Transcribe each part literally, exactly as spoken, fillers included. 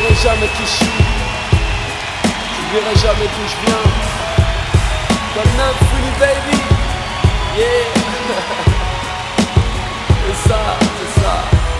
J'oublierai jamais qui je suis, j'oublierai jamais d'où je viens. Comme neuf Fully baby, yeah. C'est ça, c'est ça.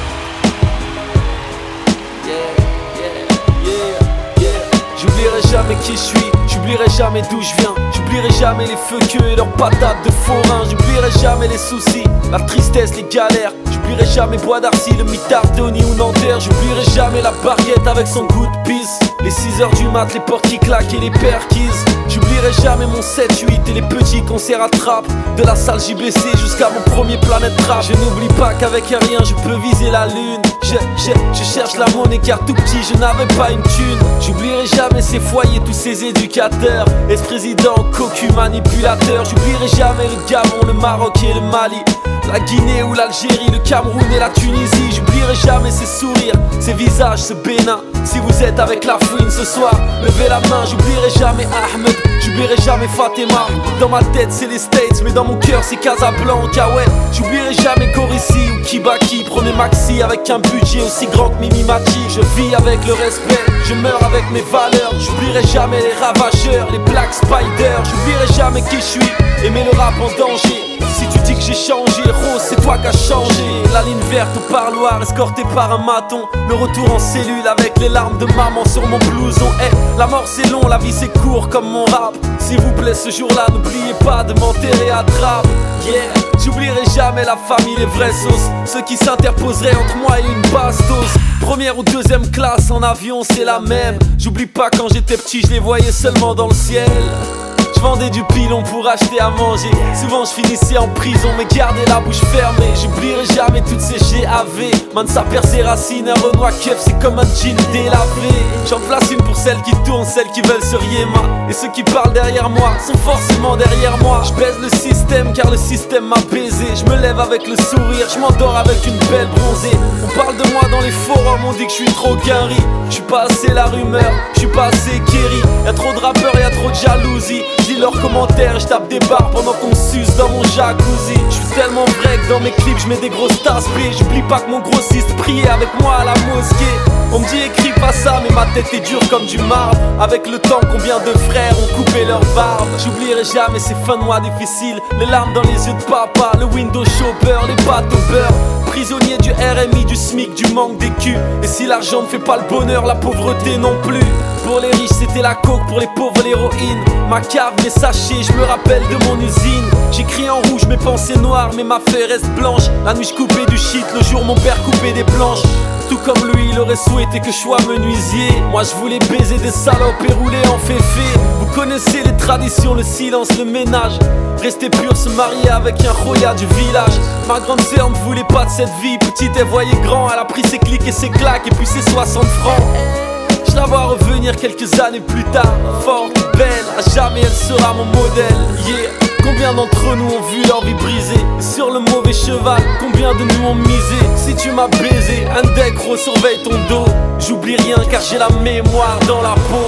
Yeah, yeah, yeah, yeah. J'oublierai jamais qui je suis, j'oublierai jamais d'où je viens. J'oublierai jamais les feux queues et leurs patates de forain. J'oublierai jamais les soucis, la tristesse, les galères. J'oublierai jamais Bois d'Arcy, le mitard, Tony ou Nanterre. J'oublierai jamais la barquette avec son goût de pisse. Les six heures du mat, les portes qui claquent et les perquises. J'oublierai jamais mon sept huit et les petits concerts à trappe. De la salle J B C jusqu'à mon premier Planète Trap. Je n'oublie pas qu'avec un rien je peux viser la lune. Je, je, je cherche la monnaie car tout petit je n'avais pas une thune. J'oublierai jamais ces foyers, tous ces éducateurs, ex-président, cocu, manipulateur. J'oublierai jamais le Gabon, le Maroc et le Mali, la Guinée ou l'Algérie, le Cameroun et la Tunisie. J'oublierai jamais ces sourires, ces visages, ce Bénin. Si vous êtes avec la fouine ce soir, levez la main. J'oublierai jamais Ahmed, j'oublierai jamais Fatima. Dans ma tête c'est les States, mais dans mon cœur c'est Casablanca, ouais. J'oublierai jamais Corissi ou Kibaki. Prenez Maxi avec un budget aussi grand que Mimi Mati. Je vis avec le respect, je meurs avec mes valeurs. J'oublierai jamais les ravageurs, les Black Spiders. J'oublierai jamais qui je suis, aimer le rap en danger. Si tu dis que j'ai changé, Rose c'est toi qui as changé. La ligne verte au parloir, escorté par un maton. Le retour en cellule avec les larmes de maman sur mon blouson. Hey, la mort c'est long, la vie c'est court comme mon rap. S'il vous plaît ce jour-là, n'oubliez pas de m'enterrer à trappe. Yeah, j'oublierai jamais la famille, les vrais sauces. Ceux qui s'interposeraient entre moi et une bastos. Première ou deuxième classe en avion c'est la même. J'oublie pas quand j'étais petit, je les voyais seulement dans le ciel. Je vendais du pilon pour acheter à manger. Souvent je finissais en prison mais gardais la bouche fermée. J'oublierai jamais toutes ces G A V. Mansa perd ses racines, un Renoir keuf c'est comme un jean délavé. J'en place une pour celles qui tournent, celles qui veulent se riema. Et ceux qui parlent derrière moi sont forcément derrière moi. Je baise le système car le système m'a baisé. Je me lève avec le sourire, je m'endors avec une belle bronzée. On parle de moi dans les forums, on dit que je suis trop quinri. Je suis pas assez la rumeur, je suis pas assez Kerry. Y'a trop de rappeurs, y'a trop de jalousie. Dis leurs commentaires, je tape des barres pendant qu'on suce dans mon jacuzzi. Je suis tellement vrai que dans mes clips je mets des grosses tasses B. J'oublie pas que mon grossiste priait avec moi à la mosquée. On me dit écris pas ça mais ma tête est dure comme du marbre. Avec le temps combien de frères ont coupé leur barbe. J'oublierai jamais ces fins de mois difficiles, les larmes dans les yeux de papa, le window shopper, les pâtes au beurre. Prisonnier du R M I, du SMIC, du manque d'écus. Et si l'argent ne fait pas le bonheur, la pauvreté non plus. Pour les riches c'était la coke, pour les pauvres l'héroïne. Ma cave, mes sachets, je me rappelle de mon usine. J'écris en rouge mes pensées noires, mais ma feuille reste blanche. La nuit je coupais du shit, le jour mon père coupait des planches. Tout comme lui, il aurait souhaité que je sois menuisier. Moi je voulais baiser des salopes et rouler en féfé. Vous connaissez les traditions, le silence, le ménage. Rester pur, se marier avec un roya du village. Ma grande sœur ne voulait pas de cette vie. Petite elle voyait grand, elle a pris ses clics et ses claques et puis ses soixante francs. Je la vois revenir quelques années plus tard, forte, belle, à jamais elle sera mon modèle. Yeah. Combien d'entre nous ont vu leur vie brisée? Et sur le mauvais cheval, combien de nous ont misé? Si tu m'as baisé, un deck surveille ton dos. J'oublie rien car j'ai la mémoire dans la peau.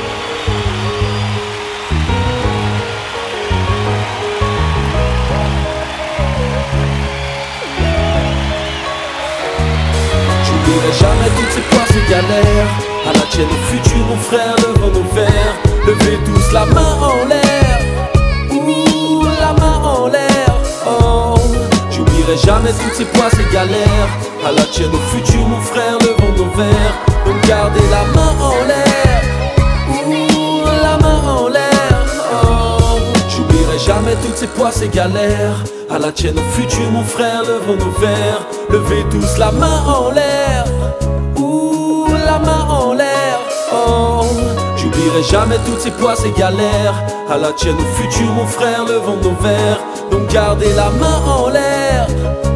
J'oublierai jamais toutes ces poires, ces galères. À la tienne au futur mon frère, levons nos verres. Levez tous la main en l'air. Ouh, la main en l'air. Oh, j'oublierai jamais toutes ces poires, ces galères. À la tienne au futur mon frère, levons nos verres. Donc gardez la main en l'air. Ouh, la main en l'air. Oh, j'oublierai jamais toutes ces poires, ces galères. À la tienne au futur mon frère, levons nos verres. Levez tous la main en l'air. Ouh, la main en l'air. Oh, j'oublierai jamais toutes ces poires, ces galères. À la tienne au futur mon frère, levons nos verres. Donc gardez la main en l'air.